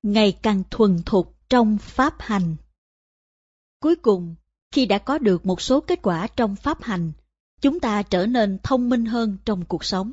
ngày càng thuần thục trong pháp hành. Cuối cùng, khi đã có được một số kết quả trong pháp hành, chúng ta trở nên thông minh hơn trong cuộc sống.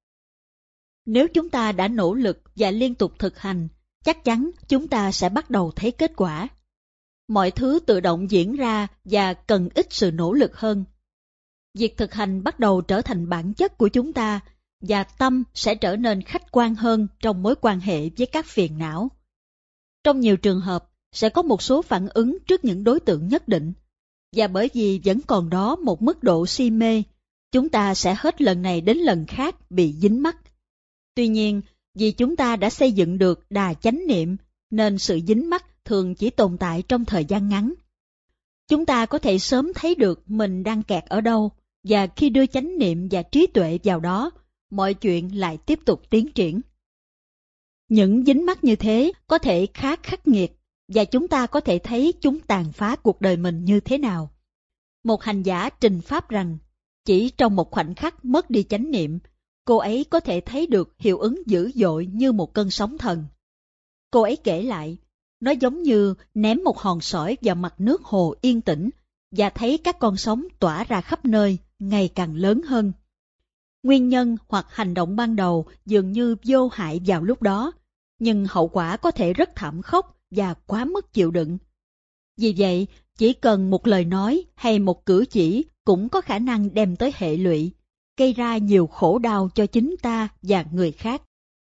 Nếu chúng ta đã nỗ lực và liên tục thực hành, chắc chắn chúng ta sẽ bắt đầu thấy kết quả. Mọi thứ tự động diễn ra và cần ít sự nỗ lực hơn. Việc thực hành bắt đầu trở thành bản chất của chúng ta, và tâm sẽ trở nên khách quan hơn trong mối quan hệ với các phiền não. Trong nhiều trường hợp, sẽ có một số phản ứng trước những đối tượng nhất định, và bởi vì vẫn còn đó một mức độ si mê, chúng ta sẽ hết lần này đến lần khác bị dính mắc. Tuy nhiên, vì chúng ta đã xây dựng được đà chánh niệm, nên sự dính mắc thường chỉ tồn tại trong thời gian ngắn. Chúng ta có thể sớm thấy được mình đang kẹt ở đâu, và khi đưa chánh niệm và trí tuệ vào đó, mọi chuyện lại tiếp tục tiến triển. Những dính mắc như thế có thể khá khắc nghiệt, và chúng ta có thể thấy chúng tàn phá cuộc đời mình như thế nào. Một hành giả trình pháp rằng, chỉ trong một khoảnh khắc mất đi chánh niệm, cô ấy có thể thấy được hiệu ứng dữ dội như một cơn sóng thần. Cô ấy kể lại, nó giống như ném một hòn sỏi vào mặt nước hồ yên tĩnh, và thấy các con sóng tỏa ra khắp nơi, ngày càng lớn hơn. Nguyên nhân hoặc hành động ban đầu dường như vô hại vào lúc đó, nhưng hậu quả có thể rất thảm khốc và quá mức chịu đựng. Vì vậy, chỉ cần một lời nói hay một cử chỉ cũng có khả năng đem tới hệ lụy, gây ra nhiều khổ đau cho chính ta và người khác.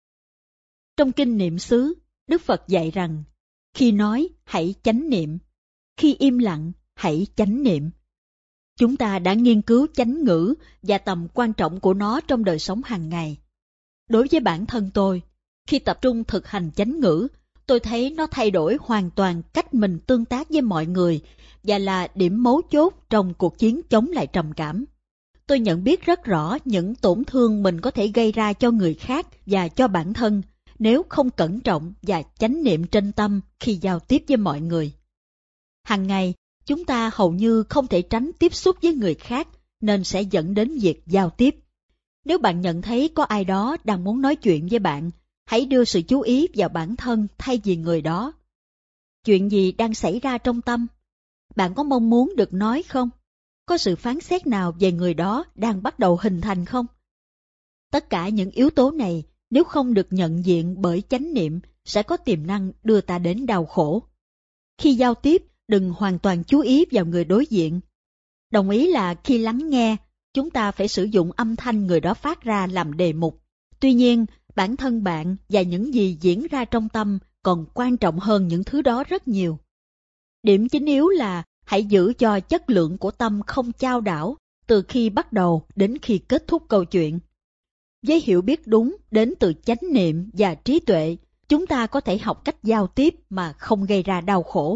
Trong kinh niệm xứ, Đức Phật dạy rằng, khi nói hãy chánh niệm, khi im lặng hãy chánh niệm. Chúng ta đã nghiên cứu chánh ngữ và tầm quan trọng của nó trong đời sống hàng ngày. Đối với bản thân tôi, khi tập trung thực hành chánh ngữ, tôi thấy nó thay đổi hoàn toàn cách mình tương tác với mọi người và là điểm mấu chốt trong cuộc chiến chống lại trầm cảm. Tôi nhận biết rất rõ những tổn thương mình có thể gây ra cho người khác và cho bản thân nếu không cẩn trọng và chánh niệm trên tâm khi giao tiếp với mọi người. Hàng ngày, chúng ta hầu như không thể tránh tiếp xúc với người khác nên sẽ dẫn đến việc giao tiếp. Nếu bạn nhận thấy có ai đó đang muốn nói chuyện với bạn, hãy đưa sự chú ý vào bản thân thay vì người đó. Chuyện gì đang xảy ra trong tâm? Bạn có mong muốn được nói không? Có sự phán xét nào về người đó đang bắt đầu hình thành không? Tất cả những yếu tố này, nếu không được nhận diện bởi chánh niệm, sẽ có tiềm năng đưa ta đến đau khổ. Khi giao tiếp, đừng hoàn toàn chú ý vào người đối diện. Đồng ý là khi lắng nghe, chúng ta phải sử dụng âm thanh người đó phát ra làm đề mục. Tuy nhiên, bản thân bạn và những gì diễn ra trong tâm còn quan trọng hơn những thứ đó rất nhiều. Điểm chính yếu là hãy giữ cho chất lượng của tâm không chao đảo từ khi bắt đầu đến khi kết thúc câu chuyện. Với hiểu biết đúng đến từ chánh niệm và trí tuệ, chúng ta có thể học cách giao tiếp mà không gây ra đau khổ.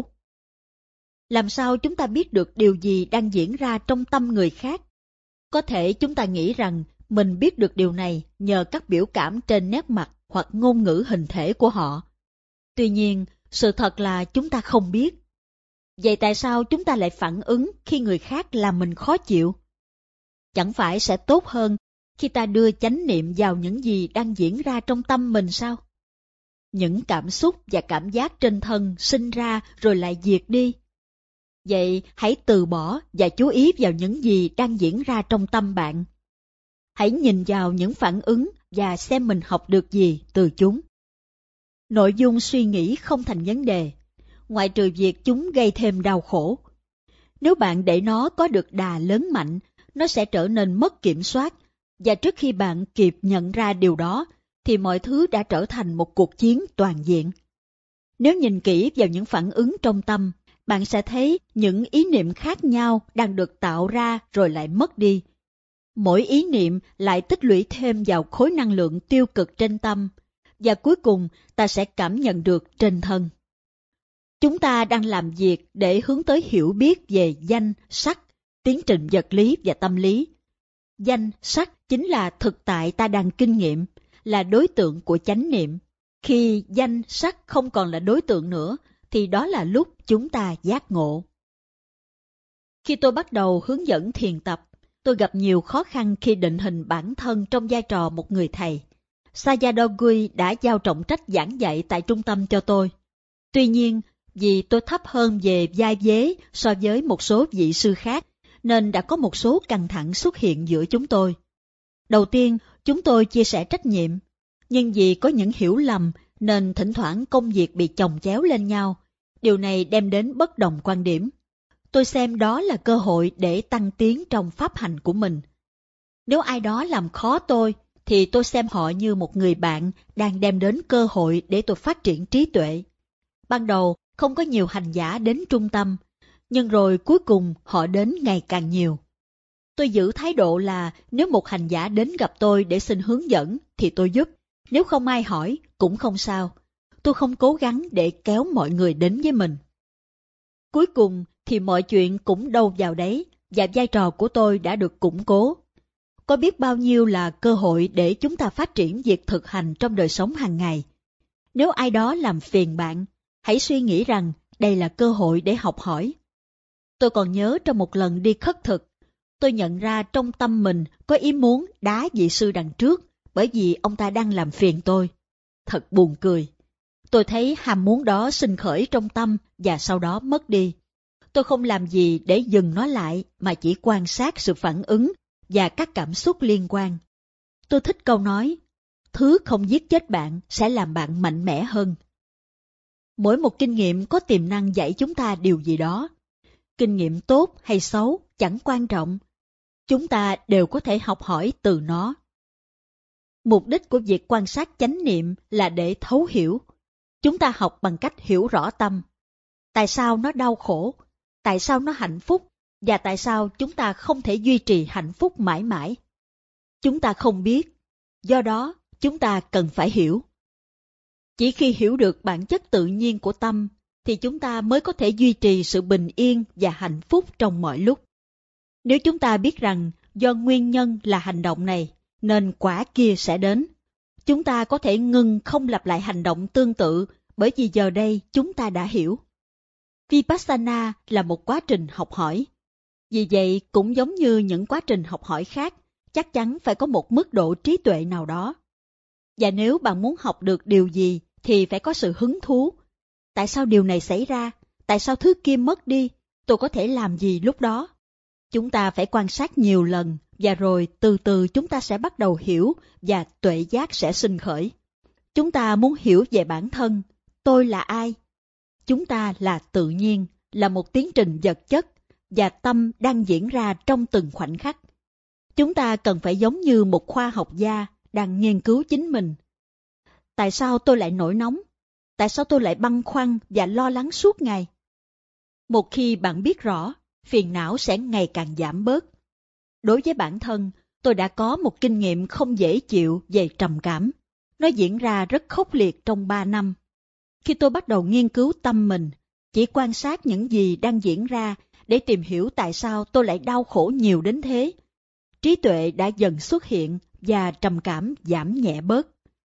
Làm sao chúng ta biết được điều gì đang diễn ra trong tâm người khác? Có thể chúng ta nghĩ rằng mình biết được điều này nhờ các biểu cảm trên nét mặt hoặc ngôn ngữ hình thể của họ. Tuy nhiên, sự thật là chúng ta không biết. Vậy tại sao chúng ta lại phản ứng khi người khác làm mình khó chịu? Chẳng phải sẽ tốt hơn khi ta đưa chánh niệm vào những gì đang diễn ra trong tâm mình sao? Những cảm xúc và cảm giác trên thân sinh ra rồi lại diệt đi. Vậy hãy từ bỏ và chú ý vào những gì đang diễn ra trong tâm bạn. Hãy nhìn vào những phản ứng và xem mình học được gì từ chúng. Nội dung suy nghĩ không thành vấn đề, ngoại trừ việc chúng gây thêm đau khổ. Nếu bạn để nó có được đà lớn mạnh, nó sẽ trở nên mất kiểm soát, và trước khi bạn kịp nhận ra điều đó, thì mọi thứ đã trở thành một cuộc chiến toàn diện. Nếu nhìn kỹ vào những phản ứng trong tâm, bạn sẽ thấy những ý niệm khác nhau đang được tạo ra rồi lại mất đi. Mỗi ý niệm lại tích lũy thêm vào khối năng lượng tiêu cực trên tâm, và cuối cùng ta sẽ cảm nhận được trên thân. Chúng ta đang làm việc để hướng tới hiểu biết về danh, sắc, tiến trình vật lý và tâm lý. Danh, sắc chính là thực tại ta đang kinh nghiệm, là đối tượng của chánh niệm. Khi danh, sắc không còn là đối tượng nữa, thì đó là lúc chúng ta giác ngộ. Khi tôi bắt đầu hướng dẫn thiền tập, tôi gặp nhiều khó khăn khi định hình bản thân trong vai trò một người thầy. Sayadaw đã giao trọng trách giảng dạy tại trung tâm cho tôi. Tuy nhiên, vì tôi thấp hơn về vai vế so với một số vị sư khác, nên đã có một số căng thẳng xuất hiện giữa chúng tôi. Đầu tiên, chúng tôi chia sẻ trách nhiệm, nhưng vì có những hiểu lầm nên thỉnh thoảng công việc bị chồng chéo lên nhau. Điều này đem đến bất đồng quan điểm. Tôi xem đó là cơ hội để tăng tiến trong pháp hành của mình. Nếu ai đó làm khó tôi, thì tôi xem họ như một người bạn đang đem đến cơ hội để tôi phát triển trí tuệ. Ban đầu, không có nhiều hành giả đến trung tâm, nhưng rồi cuối cùng họ đến ngày càng nhiều. Tôi giữ thái độ là nếu một hành giả đến gặp tôi để xin hướng dẫn thì tôi giúp, nếu không ai hỏi cũng không sao. Tôi không cố gắng để kéo mọi người đến với mình. Cuối cùng thì mọi chuyện cũng đâu vào đấy và vai trò của tôi đã được củng cố. Có biết bao nhiêu là cơ hội để chúng ta phát triển việc thực hành trong đời sống hàng ngày. Nếu ai đó làm phiền bạn, hãy suy nghĩ rằng đây là cơ hội để học hỏi. Tôi còn nhớ trong một lần đi khất thực, tôi nhận ra trong tâm mình có ý muốn đá vị sư đằng trước bởi vì ông ta đang làm phiền tôi. Thật buồn cười. Tôi thấy ham muốn đó sinh khởi trong tâm và sau đó mất đi. Tôi không làm gì để dừng nó lại mà chỉ quan sát sự phản ứng và các cảm xúc liên quan. Tôi thích câu nói, thứ không giết chết bạn sẽ làm bạn mạnh mẽ hơn. Mỗi một kinh nghiệm có tiềm năng dạy chúng ta điều gì đó. Kinh nghiệm tốt hay xấu chẳng quan trọng. Chúng ta đều có thể học hỏi từ nó. Mục đích của việc quan sát chánh niệm là để thấu hiểu. Chúng ta học bằng cách hiểu rõ tâm. Tại sao nó đau khổ? Tại sao nó hạnh phúc? Và tại sao chúng ta không thể duy trì hạnh phúc mãi mãi? Chúng ta không biết. Do đó, chúng ta cần phải hiểu. Chỉ khi hiểu được bản chất tự nhiên của tâm, thì chúng ta mới có thể duy trì sự bình yên và hạnh phúc trong mọi lúc. Nếu chúng ta biết rằng do nguyên nhân là hành động này, nên quả kia sẽ đến, chúng ta có thể ngừng không lặp lại hành động tương tự bởi vì giờ đây chúng ta đã hiểu. Vipassana là một quá trình học hỏi. Vì vậy, cũng giống như những quá trình học hỏi khác, chắc chắn phải có một mức độ trí tuệ nào đó. Và nếu bạn muốn học được điều gì thì phải có sự hứng thú. Tại sao điều này xảy ra? Tại sao thứ kia mất đi? Tôi có thể làm gì lúc đó? Chúng ta phải quan sát nhiều lần và rồi từ từ chúng ta sẽ bắt đầu hiểu và tuệ giác sẽ sinh khởi. Chúng ta muốn hiểu về bản thân. Tôi là ai? Chúng ta là tự nhiên, là một tiến trình vật chất và tâm đang diễn ra trong từng khoảnh khắc. Chúng ta cần phải giống như một khoa học gia đang nghiên cứu chính mình. Tại sao tôi lại nổi nóng? Tại sao tôi lại băn khoăn và lo lắng suốt ngày? Một khi bạn biết rõ, phiền não sẽ ngày càng giảm bớt. Đối với bản thân, tôi đã có một kinh nghiệm không dễ chịu về trầm cảm. Nó diễn ra rất khốc liệt trong 3 năm. Khi tôi bắt đầu nghiên cứu tâm mình, chỉ quan sát những gì đang diễn ra để tìm hiểu tại sao tôi lại đau khổ nhiều đến thế, trí tuệ đã dần xuất hiện và trầm cảm giảm nhẹ bớt.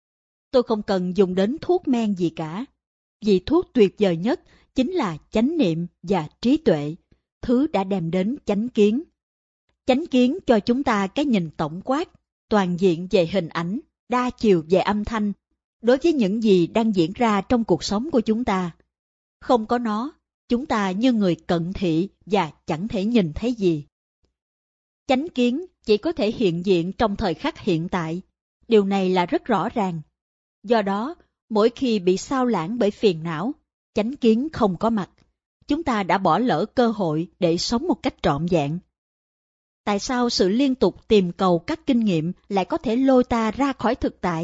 Tôi không cần dùng đến thuốc men gì cả, vì thuốc tuyệt vời nhất chính là chánh niệm và trí tuệ, thứ đã đem đến chánh kiến. Chánh kiến cho chúng ta cái nhìn tổng quát, toàn diện về hình ảnh, đa chiều về âm thanh, đối với những gì đang diễn ra trong cuộc sống của chúng ta. Không có nó, chúng ta như người cận thị và chẳng thể nhìn thấy gì. Chánh kiến chỉ có thể hiện diện trong thời khắc hiện tại. Điều này là rất rõ ràng. Do đó, mỗi khi bị xao lãng bởi phiền não, chánh kiến không có mặt, chúng ta đã bỏ lỡ cơ hội để sống một cách trọn vẹn. Tại sao sự liên tục tìm cầu các kinh nghiệm lại có thể lôi ta ra khỏi thực tại?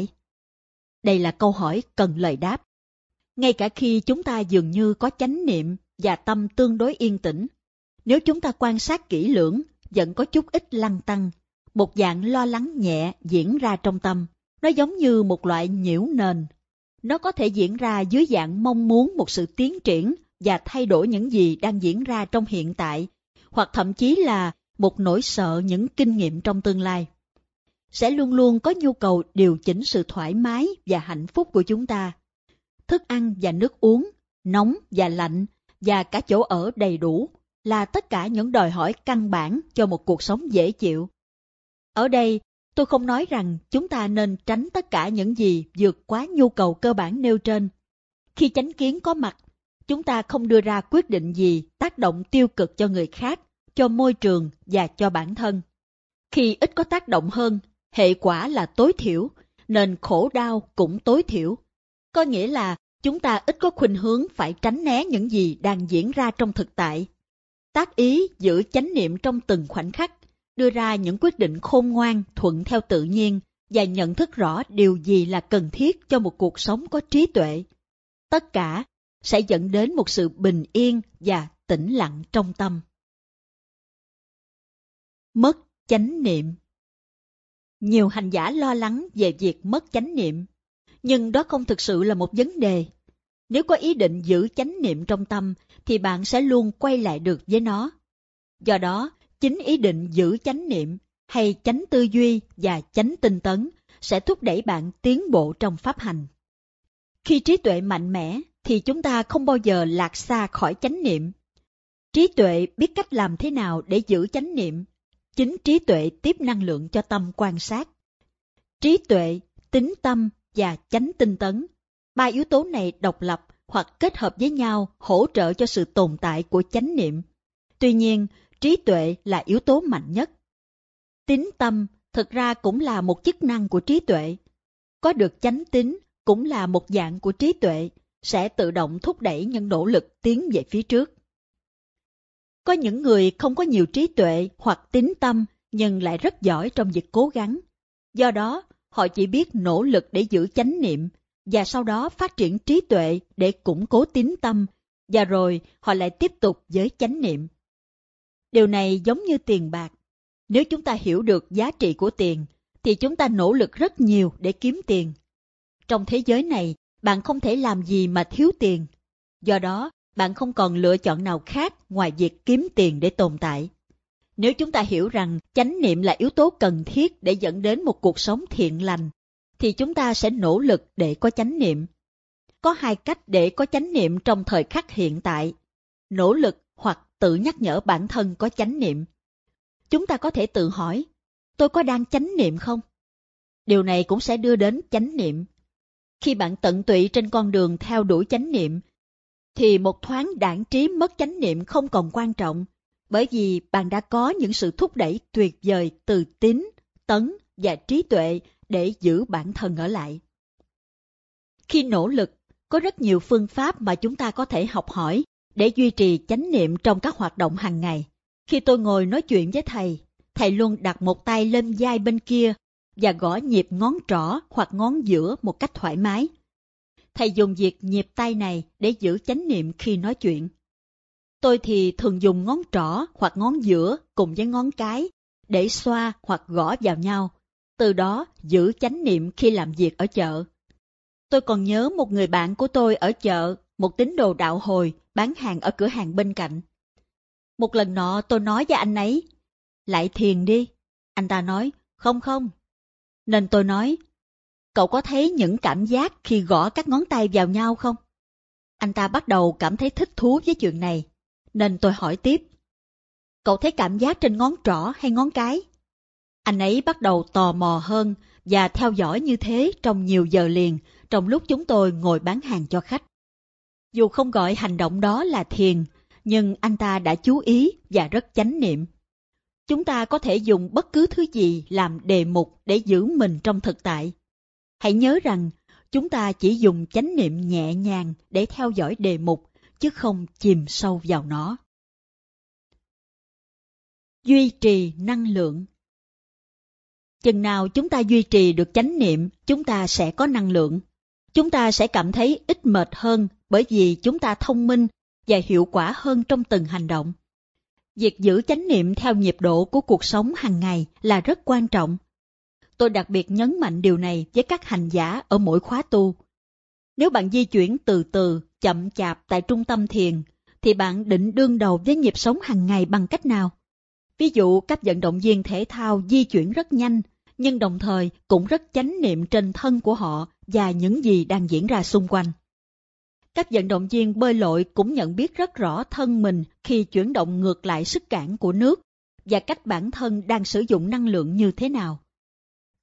Đây là câu hỏi cần lời đáp. Ngay cả khi chúng ta dường như có chánh niệm và tâm tương đối yên tĩnh, nếu chúng ta quan sát kỹ lưỡng, vẫn có chút ít lăn tăn, một dạng lo lắng nhẹ diễn ra trong tâm. Nó giống như một loại nhiễu nền. Nó có thể diễn ra dưới dạng mong muốn một sự tiến triển và thay đổi những gì đang diễn ra trong hiện tại, hoặc thậm chí là một nỗi sợ những kinh nghiệm trong tương lai. Sẽ luôn luôn có nhu cầu điều chỉnh sự thoải mái và hạnh phúc của chúng ta. Thức ăn và nước uống, nóng và lạnh, và cả chỗ ở đầy đủ là tất cả những đòi hỏi căn bản cho một cuộc sống dễ chịu. Ở đây, Tôi không nói rằng chúng ta nên tránh tất cả những gì vượt quá nhu cầu cơ bản nêu trên. Khi chánh kiến có mặt, chúng ta không đưa ra quyết định gì tác động tiêu cực cho người khác, cho môi trường và cho bản thân. Khi ít có tác động hơn, hệ quả là tối thiểu, nên khổ đau cũng tối thiểu. Có nghĩa là chúng ta ít có khuynh hướng phải tránh né những gì đang diễn ra trong thực tại. Tác ý giữ chánh niệm trong từng khoảnh khắc, đưa ra những quyết định khôn ngoan thuận theo tự nhiên và nhận thức rõ điều gì là cần thiết cho một cuộc sống có trí tuệ. Tất cả sẽ dẫn đến một sự bình yên và tĩnh lặng trong tâm. Mất chánh niệm. Nhiều hành giả lo lắng về việc mất chánh niệm, nhưng đó không thực sự là một vấn đề. Nếu có ý định giữ chánh niệm trong tâm, thì bạn sẽ luôn quay lại được với nó. Do đó, chính ý định giữ chánh niệm, hay chánh tư duy và chánh tinh tấn sẽ thúc đẩy bạn tiến bộ trong pháp hành. Khi trí tuệ mạnh mẽ, thì chúng ta không bao giờ lạc xa khỏi chánh niệm. Trí tuệ biết cách làm thế nào để giữ chánh niệm. Chính trí tuệ tiếp năng lượng cho tâm quan sát. Trí tuệ, tín tâm và chánh tinh tấn, ba yếu tố này độc lập hoặc kết hợp với nhau hỗ trợ cho sự tồn tại của chánh niệm. Tuy nhiên, trí tuệ là yếu tố mạnh nhất. Tín tâm thực ra cũng là một chức năng của trí tuệ. Có được chánh tín cũng là một dạng của trí tuệ, sẽ tự động thúc đẩy những nỗ lực tiến về phía trước. Có những người không có nhiều trí tuệ hoặc tín tâm nhưng lại rất giỏi trong việc cố gắng. Do đó, họ chỉ biết nỗ lực để giữ chánh niệm và sau đó phát triển trí tuệ để củng cố tín tâm, và rồi họ lại tiếp tục với chánh niệm. Điều này giống như tiền bạc. Nếu chúng ta hiểu được giá trị của tiền, thì chúng ta nỗ lực rất nhiều để kiếm tiền. Trong thế giới này, bạn không thể làm gì mà thiếu tiền. Do đó, bạn không còn lựa chọn nào khác ngoài việc kiếm tiền để tồn tại. Nếu chúng ta hiểu rằng chánh niệm là yếu tố cần thiết để dẫn đến một cuộc sống thiện lành, thì chúng ta sẽ nỗ lực để có chánh niệm. Có hai cách để có chánh niệm trong thời khắc hiện tại: nỗ lực hoặc tự nhắc nhở bản thân có chánh niệm. Chúng ta có thể tự hỏi, tôi có đang chánh niệm không? Điều này cũng sẽ đưa đến chánh niệm. Khi bạn tận tụy trên con đường theo đuổi chánh niệm, thì một thoáng đãng trí mất chánh niệm không còn quan trọng, bởi vì bạn đã có những sự thúc đẩy tuyệt vời từ tín, tấn và trí tuệ để giữ bản thân ở lại. Khi nỗ lực, có rất nhiều phương pháp mà chúng ta có thể học hỏi để duy trì chánh niệm trong các hoạt động hàng ngày. Khi tôi ngồi nói chuyện với thầy luôn đặt một tay lên vai bên kia và gõ nhịp ngón trỏ hoặc ngón giữa một cách thoải mái. Thầy dùng việc nhịp tay này để giữ chánh niệm khi nói chuyện. Tôi thì thường dùng ngón trỏ hoặc ngón giữa cùng với ngón cái để xoa hoặc gõ vào nhau, từ đó giữ chánh niệm khi làm việc ở chợ. Tôi còn nhớ một người bạn của tôi ở chợ, một tín đồ đạo hồi, bán hàng ở cửa hàng bên cạnh. Một lần nọ tôi nói với anh ấy, lại thiền đi. Anh ta nói, không. Nên tôi nói, cậu có thấy những cảm giác khi gõ các ngón tay vào nhau không? Anh ta bắt đầu cảm thấy thích thú với chuyện này, nên tôi hỏi tiếp, cậu thấy cảm giác trên ngón trỏ hay ngón cái? Anh ấy bắt đầu tò mò hơn và theo dõi như thế trong nhiều giờ liền, trong lúc chúng tôi ngồi bán hàng cho khách. Dù không gọi hành động đó là thiền, nhưng anh ta đã chú ý và rất chánh niệm. Chúng ta có thể dùng bất cứ thứ gì làm đề mục để giữ mình trong thực tại. Hãy nhớ rằng, chúng ta chỉ dùng chánh niệm nhẹ nhàng để theo dõi đề mục, chứ không chìm sâu vào nó. Duy trì năng lượng. Chừng nào chúng ta duy trì được chánh niệm, chúng ta sẽ có năng lượng. Chúng ta sẽ cảm thấy ít mệt hơn bởi vì chúng ta thông minh và hiệu quả hơn trong từng hành động. Việc giữ chánh niệm theo nhịp độ của cuộc sống hàng ngày là rất quan trọng. Tôi đặc biệt nhấn mạnh điều này với các hành giả ở mỗi khóa tu. Nếu bạn di chuyển từ từ, chậm chạp tại trung tâm thiền, thì bạn định đương đầu với nhịp sống hàng ngày bằng cách nào? Ví dụ, các vận động viên thể thao di chuyển rất nhanh, nhưng đồng thời cũng rất chánh niệm trên thân của họ và những gì đang diễn ra xung quanh. Các vận động viên bơi lội cũng nhận biết rất rõ thân mình khi chuyển động ngược lại sức cản của nước và cách bản thân đang sử dụng năng lượng như thế nào.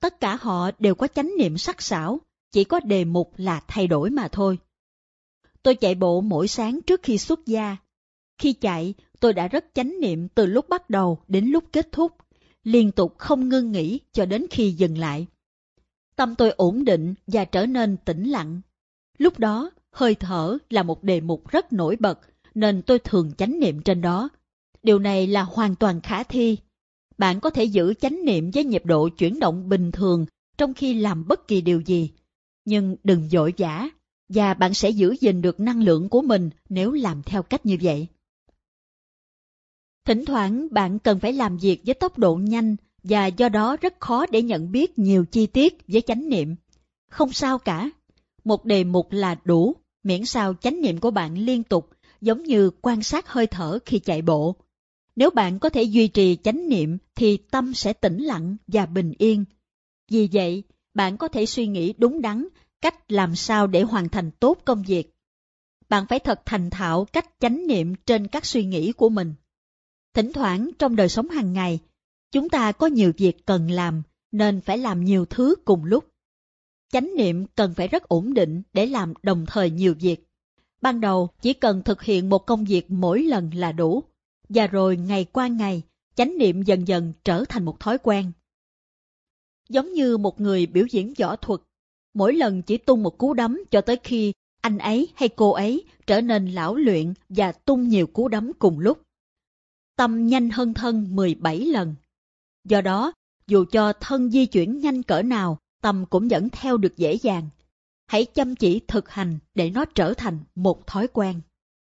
Tất cả họ đều có chánh niệm sắc sảo, chỉ có đề mục là thay đổi mà thôi. Tôi chạy bộ mỗi sáng trước khi xuất gia. Khi chạy, tôi đã rất chánh niệm từ lúc bắt đầu đến lúc kết thúc, liên tục không ngưng nghỉ cho đến khi dừng lại. Tâm tôi ổn định và trở nên tĩnh lặng. Lúc đó, hơi thở là một đề mục rất nổi bật, nên tôi thường chánh niệm trên đó. Điều này là hoàn toàn khả thi. Bạn có thể giữ chánh niệm với nhịp độ chuyển động bình thường trong khi làm bất kỳ điều gì. Nhưng đừng vội vã, và bạn sẽ giữ gìn được năng lượng của mình nếu làm theo cách như vậy. Thỉnh thoảng bạn cần phải làm việc với tốc độ nhanh và do đó rất khó để nhận biết nhiều chi tiết với chánh niệm. Không sao cả. Một đề mục là đủ, miễn sao chánh niệm của bạn liên tục, giống như quan sát hơi thở khi chạy bộ. Nếu bạn có thể duy trì chánh niệm thì tâm sẽ tĩnh lặng và bình yên. Vì vậy, bạn có thể suy nghĩ đúng đắn cách làm sao để hoàn thành tốt công việc. Bạn phải thật thành thạo cách chánh niệm trên các suy nghĩ của mình. Thỉnh thoảng trong đời sống hàng ngày, chúng ta có nhiều việc cần làm nên phải làm nhiều thứ cùng lúc. Chánh niệm cần phải rất ổn định để làm đồng thời nhiều việc. Ban đầu chỉ cần thực hiện một công việc mỗi lần là đủ, và rồi ngày qua ngày, chánh niệm dần dần trở thành một thói quen. Giống như một người biểu diễn võ thuật, mỗi lần chỉ tung một cú đấm cho tới khi anh ấy hay cô ấy trở nên lão luyện và tung nhiều cú đấm cùng lúc. Tâm nhanh hơn thân 17 lần. Do đó, dù cho thân di chuyển nhanh cỡ nào, tâm cũng vẫn theo được dễ dàng. Hãy chăm chỉ thực hành để nó trở thành một thói quen.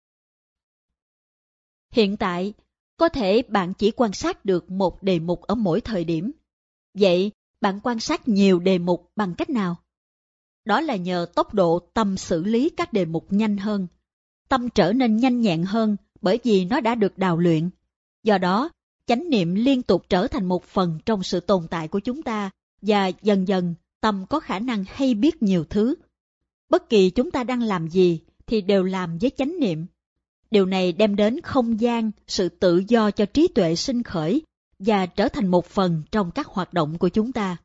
Hiện tại, có thể bạn chỉ quan sát được một đề mục ở mỗi thời điểm. Vậy, bạn quan sát nhiều đề mục bằng cách nào? Đó là nhờ tốc độ tâm xử lý các đề mục nhanh hơn. Tâm trở nên nhanh nhẹn hơn bởi vì nó đã được đào luyện. Do đó, chánh niệm liên tục trở thành một phần trong sự tồn tại của chúng ta, và dần dần tâm có khả năng hay biết nhiều thứ. Bất kỳ chúng ta đang làm gì thì đều làm với chánh niệm. Điều này đem đến không gian, sự tự do cho trí tuệ sinh khởi và trở thành một phần trong các hoạt động của chúng ta.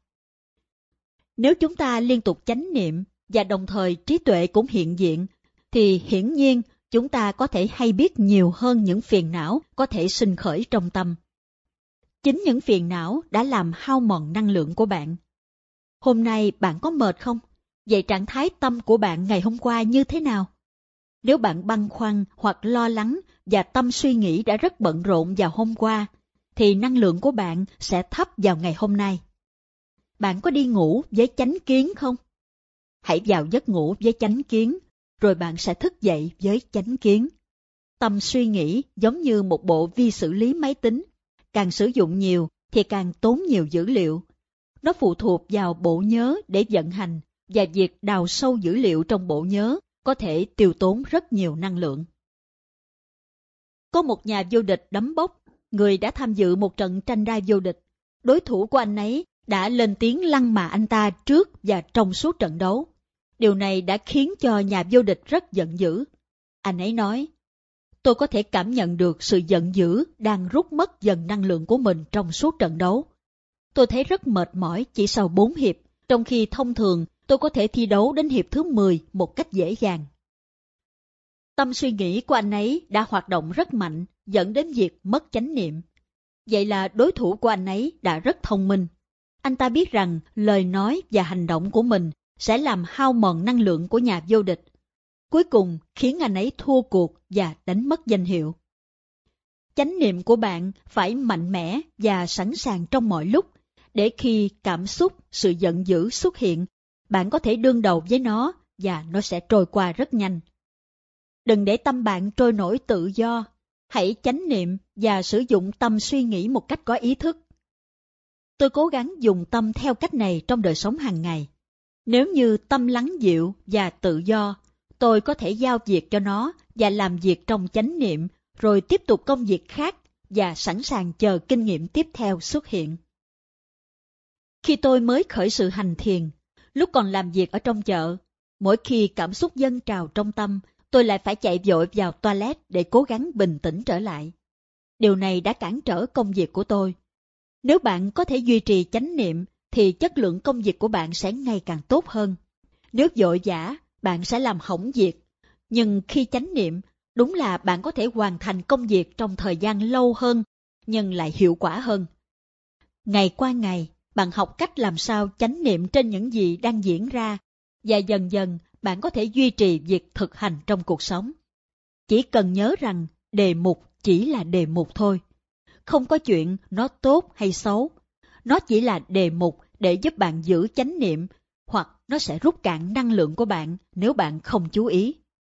Nếu chúng ta liên tục chánh niệm và đồng thời trí tuệ cũng hiện diện, thì hiển nhiên chúng ta có thể hay biết nhiều hơn những phiền não có thể sinh khởi trong tâm. Chính những phiền não đã làm hao mòn năng lượng của bạn. Hôm nay bạn có mệt không? Vậy trạng thái tâm của bạn ngày hôm qua như thế nào? Nếu bạn băn khoăn hoặc lo lắng và tâm suy nghĩ đã rất bận rộn vào hôm qua, thì năng lượng của bạn sẽ thấp vào ngày hôm nay. Bạn có đi ngủ với chánh kiến không? Hãy vào giấc ngủ với chánh kiến, rồi bạn sẽ thức dậy với chánh kiến. Tâm suy nghĩ giống như một bộ vi xử lý máy tính. Càng sử dụng nhiều thì càng tốn nhiều dữ liệu. Nó phụ thuộc vào bộ nhớ để vận hành, và việc đào sâu dữ liệu trong bộ nhớ có thể tiêu tốn rất nhiều năng lượng. Có một nhà vô địch đấm bốc, người đã tham dự một trận tranh đai vô địch. Đối thủ của anh ấy đã lên tiếng lăng mạ anh ta trước và trong suốt trận đấu. Điều này đã khiến cho nhà vô địch rất giận dữ. Anh ấy nói, tôi có thể cảm nhận được sự giận dữ đang rút mất dần năng lượng của mình trong suốt trận đấu. Tôi thấy rất mệt mỏi chỉ sau 4 hiệp, trong khi thông thường tôi có thể thi đấu đến hiệp thứ 10 một cách dễ dàng. Tâm suy nghĩ của anh ấy đã hoạt động rất mạnh, dẫn đến việc mất chánh niệm. Vậy là đối thủ của anh ấy đã rất thông minh. Anh ta biết rằng lời nói và hành động của mình sẽ làm hao mòn năng lượng của nhà vô địch. Cuối cùng khiến anh ấy thua cuộc và đánh mất danh hiệu. Chánh niệm của bạn phải mạnh mẽ và sẵn sàng trong mọi lúc, để khi cảm xúc, sự giận dữ xuất hiện, bạn có thể đương đầu với nó và nó sẽ trôi qua rất nhanh. Đừng để tâm bạn trôi nổi tự do, hãy chánh niệm và sử dụng tâm suy nghĩ một cách có ý thức. Tôi cố gắng dùng tâm theo cách này trong đời sống hàng ngày. Nếu như tâm lắng dịu và tự do, tôi có thể giao việc cho nó và làm việc trong chánh niệm, rồi tiếp tục công việc khác và sẵn sàng chờ kinh nghiệm tiếp theo xuất hiện. Khi tôi mới khởi sự hành thiền, lúc còn làm việc ở trong chợ, mỗi khi cảm xúc dâng trào trong tâm, tôi lại phải chạy vội vào toilet để cố gắng bình tĩnh trở lại. Điều này đã cản trở công việc của tôi. Nếu bạn có thể duy trì chánh niệm thì chất lượng công việc của bạn sẽ ngày càng tốt hơn. Nếu vội vã, bạn sẽ làm hỏng việc. Nhưng khi chánh niệm, đúng là bạn có thể hoàn thành công việc trong thời gian lâu hơn, nhưng lại hiệu quả hơn. Ngày qua ngày, bạn học cách làm sao chánh niệm trên những gì đang diễn ra, và dần dần bạn có thể duy trì việc thực hành trong cuộc sống. Chỉ cần nhớ rằng đề mục chỉ là đề mục thôi. Không có chuyện nó tốt hay xấu. Nó chỉ là đề mục để giúp bạn giữ chánh niệm, hoặc nó sẽ rút cạn năng lượng của bạn nếu bạn không chú ý.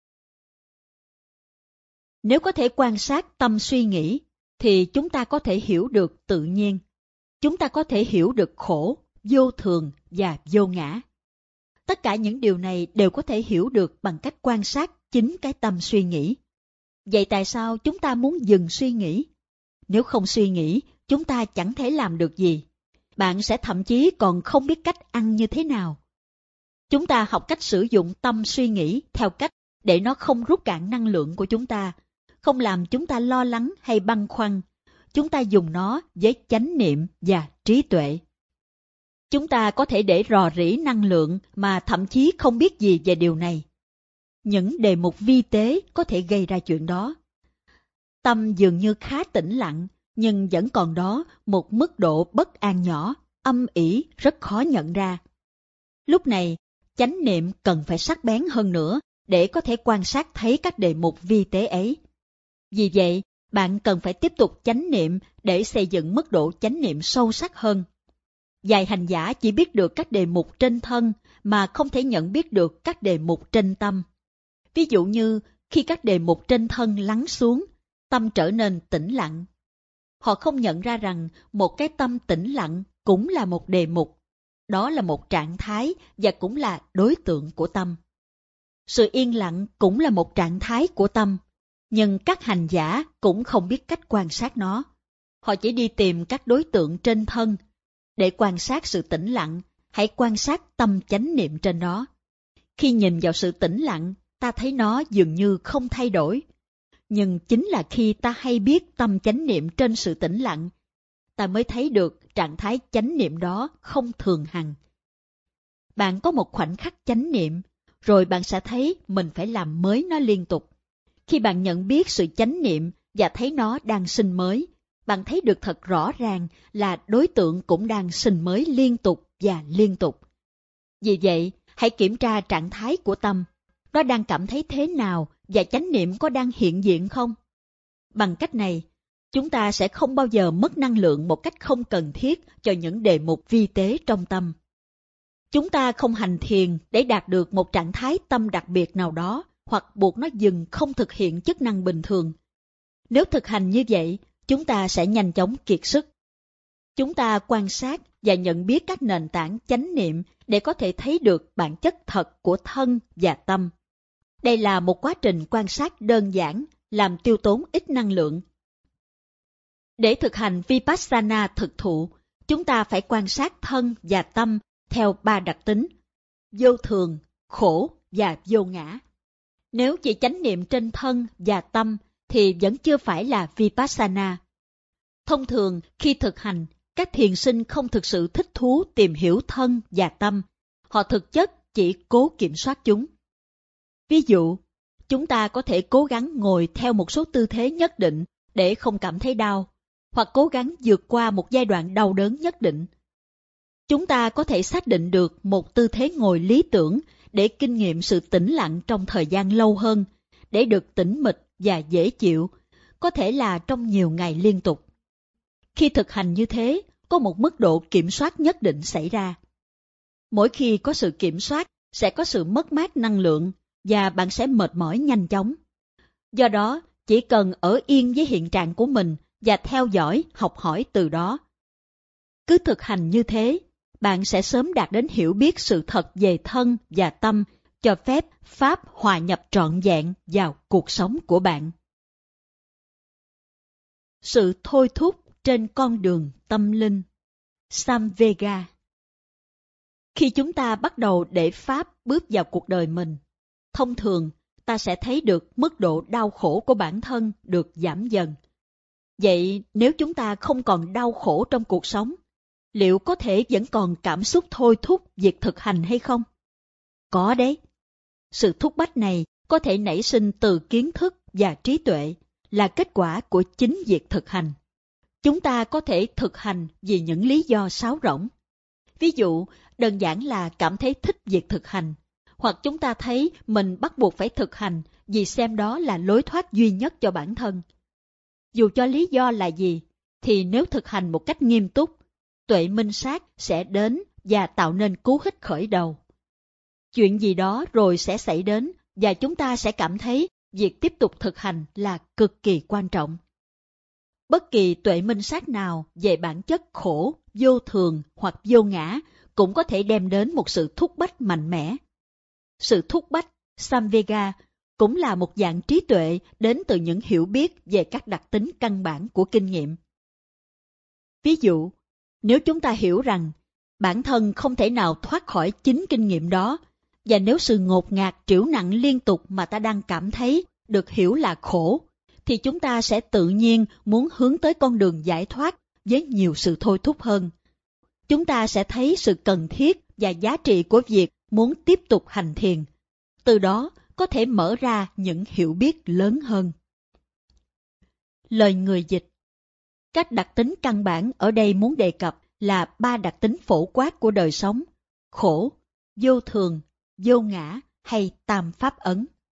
Nếu có thể quan sát tâm suy nghĩ, thì chúng ta có thể hiểu được tự nhiên. Chúng ta có thể hiểu được khổ, vô thường và vô ngã. Tất cả những điều này đều có thể hiểu được bằng cách quan sát chính cái tâm suy nghĩ. Vậy tại sao chúng ta muốn dừng suy nghĩ? Nếu không suy nghĩ, chúng ta chẳng thể làm được gì. Bạn sẽ thậm chí còn không biết cách ăn như thế nào. Chúng ta học cách sử dụng tâm suy nghĩ theo cách để nó không rút cạn năng lượng của chúng ta, không làm chúng ta lo lắng hay băn khoăn. Chúng ta dùng nó với chánh niệm và trí tuệ. Chúng ta có thể để rò rỉ năng lượng mà thậm chí không biết gì về điều này. Những đề mục vi tế có thể gây ra chuyện đó. Tâm dường như khá tĩnh lặng, nhưng vẫn còn đó một mức độ bất an nhỏ, âm ỉ rất khó nhận ra. Lúc này, chánh niệm cần phải sắc bén hơn nữa để có thể quan sát thấy các đề mục vi tế ấy. Vì vậy, bạn cần phải tiếp tục chánh niệm để xây dựng mức độ chánh niệm sâu sắc hơn. Vài hành giả chỉ biết được các đề mục trên thân mà không thể nhận biết được các đề mục trên tâm. Ví dụ như khi các đề mục trên thân lắng xuống, tâm trở nên tĩnh lặng. Họ không nhận ra rằng một cái tâm tĩnh lặng cũng là một đề mục. Đó là một trạng thái và cũng là đối tượng của tâm. Sự yên lặng cũng là một trạng thái của tâm, nhưng các hành giả cũng không biết cách quan sát nó. Họ chỉ đi tìm các đối tượng trên thân. Để quan sát sự tĩnh lặng, hãy quan sát tâm chánh niệm trên đó. Khi nhìn vào sự tĩnh lặng, ta thấy nó dường như không thay đổi. Nhưng chính là khi ta hay biết tâm chánh niệm trên sự tĩnh lặng, ta mới thấy được trạng thái chánh niệm đó không thường hằng. Bạn có một khoảnh khắc chánh niệm, rồi bạn sẽ thấy mình phải làm mới nó liên tục. Khi bạn nhận biết sự chánh niệm và thấy nó đang sinh mới, bạn thấy được thật rõ ràng là đối tượng cũng đang sinh mới liên tục và liên tục. Vì vậy, hãy kiểm tra trạng thái của tâm. Nó đang cảm thấy thế nào và chánh niệm có đang hiện diện không? Bằng cách này, chúng ta sẽ không bao giờ mất năng lượng một cách không cần thiết cho những đề mục vi tế trong tâm. Chúng ta không hành thiền để đạt được một trạng thái tâm đặc biệt nào đó hoặc buộc nó dừng không thực hiện chức năng bình thường. Nếu thực hành như vậy, chúng ta sẽ nhanh chóng kiệt sức. Chúng ta quan sát và nhận biết các nền tảng chánh niệm để có thể thấy được bản chất thật của thân và tâm. Đây là một quá trình quan sát đơn giản, làm tiêu tốn ít năng lượng. Để thực hành Vipassana thực thụ, chúng ta phải quan sát thân và tâm theo 3 đặc tính: vô thường, khổ và vô ngã. Nếu chỉ chánh niệm trên thân và tâm thì vẫn chưa phải là Vipassana. Thông thường, khi thực hành, các thiền sinh không thực sự thích thú tìm hiểu thân và tâm. Họ thực chất chỉ cố kiểm soát chúng. Ví dụ, chúng ta có thể cố gắng ngồi theo một số tư thế nhất định để không cảm thấy đau, hoặc cố gắng vượt qua một giai đoạn đau đớn nhất định. Chúng ta có thể xác định được một tư thế ngồi lý tưởng để kinh nghiệm sự tĩnh lặng trong thời gian lâu hơn, để được tĩnh mịch và dễ chịu, có thể là trong nhiều ngày liên tục. Khi thực hành như thế, có một mức độ kiểm soát nhất định xảy ra. Mỗi khi có sự kiểm soát, sẽ có sự mất mát năng lượng và bạn sẽ mệt mỏi nhanh chóng. Do đó, chỉ cần ở yên với hiện trạng của mình và theo dõi, học hỏi từ đó. Cứ thực hành như thế, bạn sẽ sớm đạt đến hiểu biết sự thật về thân và tâm, cho phép Pháp hòa nhập trọn vẹn vào cuộc sống của bạn. Sự thôi thúc trên con đường tâm linh. Samvega. Khi chúng ta bắt đầu để Pháp bước vào cuộc đời mình, thông thường ta sẽ thấy được mức độ đau khổ của bản thân được giảm dần. Vậy nếu chúng ta không còn đau khổ trong cuộc sống, liệu có thể vẫn còn cảm xúc thôi thúc việc thực hành hay không? Có đấy. Sự thúc bách này có thể nảy sinh từ kiến thức và trí tuệ, là kết quả của chính việc thực hành. Chúng ta có thể thực hành vì những lý do sáo rỗng. Ví dụ, đơn giản là cảm thấy thích việc thực hành, hoặc chúng ta thấy mình bắt buộc phải thực hành vì xem đó là lối thoát duy nhất cho bản thân. Dù cho lý do là gì, thì nếu thực hành một cách nghiêm túc, tuệ minh sát sẽ đến và tạo nên cú hích khởi đầu. Chuyện gì đó rồi sẽ xảy đến và chúng ta sẽ cảm thấy việc tiếp tục thực hành là cực kỳ quan trọng. Bất kỳ tuệ minh sát nào về bản chất khổ, vô thường hoặc vô ngã cũng có thể đem đến một sự thúc bách mạnh mẽ. Sự thúc bách, samvega, cũng là một dạng trí tuệ đến từ những hiểu biết về các đặc tính căn bản của kinh nghiệm. Ví dụ, nếu chúng ta hiểu rằng bản thân không thể nào thoát khỏi chính kinh nghiệm đó, và nếu sự ngột ngạt trĩu nặng liên tục mà ta đang cảm thấy được hiểu là khổ, thì chúng ta sẽ tự nhiên muốn hướng tới con đường giải thoát với nhiều sự thôi thúc hơn. Chúng ta sẽ thấy sự cần thiết và giá trị của việc muốn tiếp tục hành thiền. Từ đó có thể mở ra những hiểu biết lớn hơn. Lời người dịch. Các đặc tính căn bản ở đây muốn đề cập là 3 đặc tính phổ quát của đời sống: khổ, vô thường, vô ngã hay tam pháp ấn.